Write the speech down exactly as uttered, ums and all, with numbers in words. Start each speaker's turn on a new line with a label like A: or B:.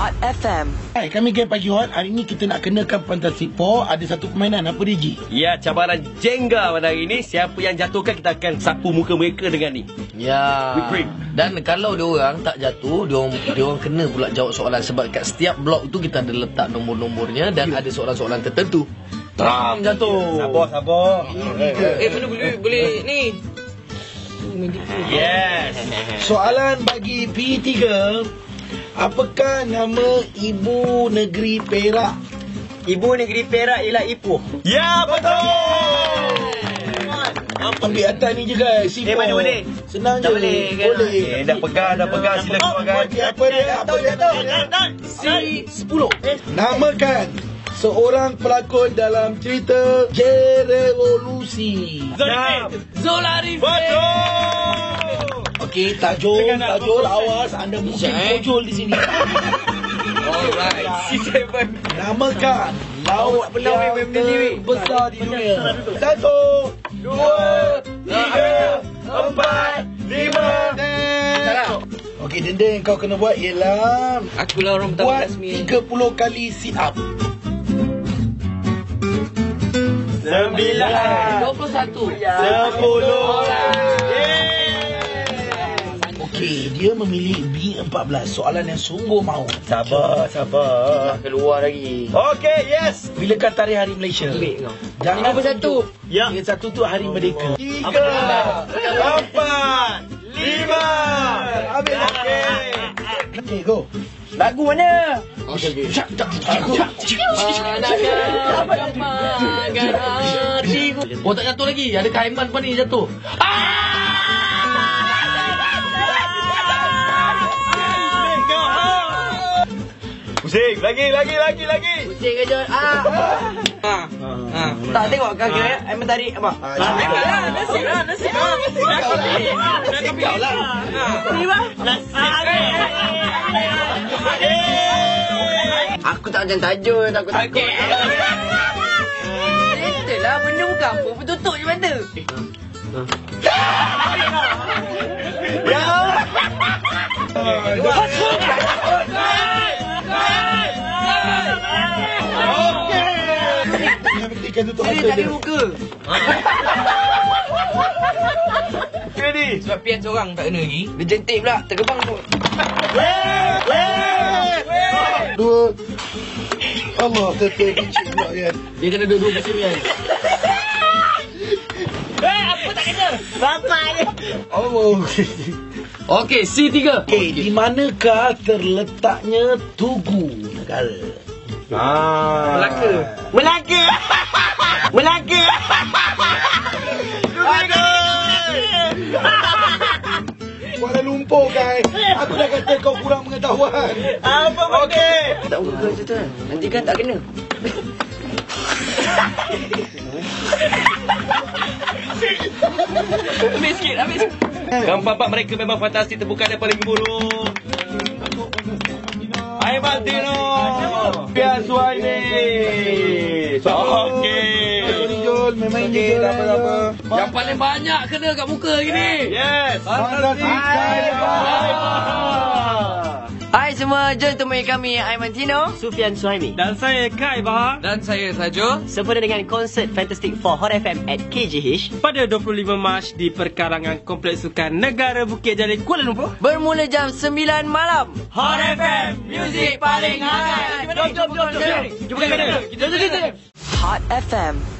A: Hot F M.
B: Hai, kami Geng Pagi Hot. Hari ni kita nak kenakan Fantastic Four. Ada satu permainan. Apa dia, Ji?
C: Ya, cabaran Jenga pada hari ni. Siapa yang jatuhkan, kita akan sapu muka mereka dengan ni.
D: Ya.
C: Whipped cream.
D: Dan kalau dia orang tak jatuh, dia orang, dia orang kena pula jawab soalan. Sebab kat setiap blok tu kita ada letak nombor-nombornya. Dan ada soalan-soalan tertentu. Tram jatuh.
C: Sabar, sabar.
E: Eh, mana boleh, boleh ni.
C: Yes.
B: Soalan bagi P tiga. Apakah nama ibu negeri Perak?
E: Ibu negeri Perak ialah Ipoh.
C: Ya, betul.
B: Ambil atas ni je guys.
E: Eh, mana boleh?
B: Senang
E: Tak
B: je.
E: boleh, kan?
B: Boleh.
C: Eh, dah pegang, dah pegang. Sila keluarkan.
B: Okey, apa dia? Apa dia? C sepuluh. Namakan seorang pelakon dalam cerita Jerevolusi.
E: Zolarif.
C: Betul.
B: Okey, Tajul, Tajul, awas anda mungkin
D: eh?
B: kojol di sini.
D: Alright.
C: C tujuh.
B: Namakan laut yang terbesar di dunia. Satu, dua, tiga, empat, lima. Okey, Dendeng yang kau kena buat ialah
E: Akulah orang pertama
B: buat
E: rasmi.
B: tiga puluh kali sit up.
C: Sembilan.
E: dua puluh satu.
C: Sepuluh.
B: Okey, dia memilih B empat belas. Soalan yang sungguh mahu.
C: Sabar, sabar.
E: Keluar lagi.
C: Okey, yes.
B: Bilakah tarikh hari Malaysia?
E: Ambil kau.
B: Jangan
E: Nombor satu.
C: Ya.
B: Yang satu tu hari merdeka.
C: Tiga. Empat. Lima.
B: Ambil.
C: Okey.
B: Okey, go.
E: Lagu mana?
D: Okey, okey. Oh, tak jatuh lagi. Adakah Aiman depan ni jatuh?
C: Pusing. Lagi, lagi, lagi, lagi.
E: Pusing aja. Ah. Ah. Ah. Tak tengok kaki ya. Aiman tarik apa? Aiman lah. Nasib lah. Nasib lah. Nasib kau lah. Ni bah. Aku tak macam Tajul. Takut takut. Betul lah. Benda bukan apa. Bertutup je mata.
C: Ya.
B: Yang tutup
E: Dia
B: mata
E: tak ada
B: dia.
E: muka.
C: Ready?
E: Sebab pian seorang tak kena lagi. Dia jentik pula. Terkebang tu.
B: Dua. Allah, tertul kecil pula kan.
D: Dia kena dua-dua musim kan?
B: Oh.
D: Okey, C tiga.
B: Okey, di manakah terletaknya Tugu negara?
C: Ah.
E: Melaka. Melaka. Melaka.
B: Kuala Lumpur kan. Aku dah kata kau kurang pengetahuan.
C: Apa okey?
E: Tak muka tu tu. Nanti kan tak kena. Habis sikit, habis sikit.
C: Gambar-gambar mereka memang fantastik. Tepukan yang paling gemuruh. Aiman Tino. Pian Suhaimi. Okey.
B: Jol, memang je Jol. Apa-apa.
D: Yang paling banyak kena kat muka lagi ni.
C: Yes.
B: Fantastik.
E: Hai semua, jom temui kami Aiman Tino, Sufian Suhaimi.
F: Dan saya Kai Bahar.
D: Dan saya Sajo.
E: Sempena dengan konsert Fantastic Four Hot F M at K G H
F: Pada dua puluh lima Mac di perkarangan Kompleks Sukan Negara Bukit Jalil, Kuala Lumpur.
E: bermula jam sembilan malam.
F: Hot F M, muzik paling hangat.
E: Jom, jom, jom, jom.
F: Jom, jom, jom.
E: Jom, jom, jom.
A: Hot F M.